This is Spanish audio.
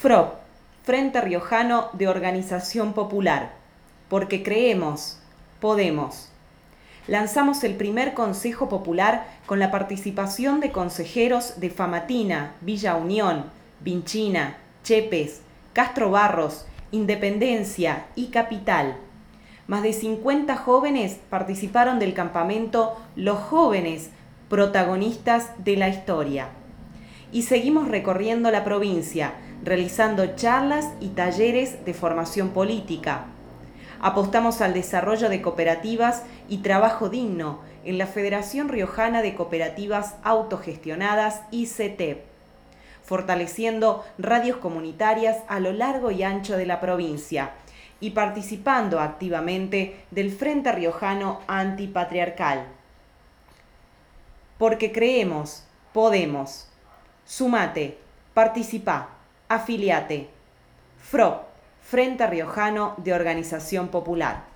FROP, Frente Riojano de Organización Popular, porque creemos, podemos. Lanzamos el primer Consejo Popular con la participación de consejeros de Famatina, Villa Unión, Vinchina, Chepes, Castro Barros, Independencia y Capital. Más de 50 jóvenes participaron del campamento Los Jóvenes, protagonistas de la historia. Y seguimos recorriendo la provincia, realizando charlas y talleres de formación política. Apostamos al desarrollo de cooperativas y trabajo digno en la Federación Riojana de Cooperativas Autogestionadas ICETEP, fortaleciendo radios comunitarias a lo largo y ancho de la provincia y participando activamente del Frente Riojano Antipatriarcal. Porque creemos, podemos. Sumate, participá, afiliate. FROP, Frente Riojano de Organización Popular.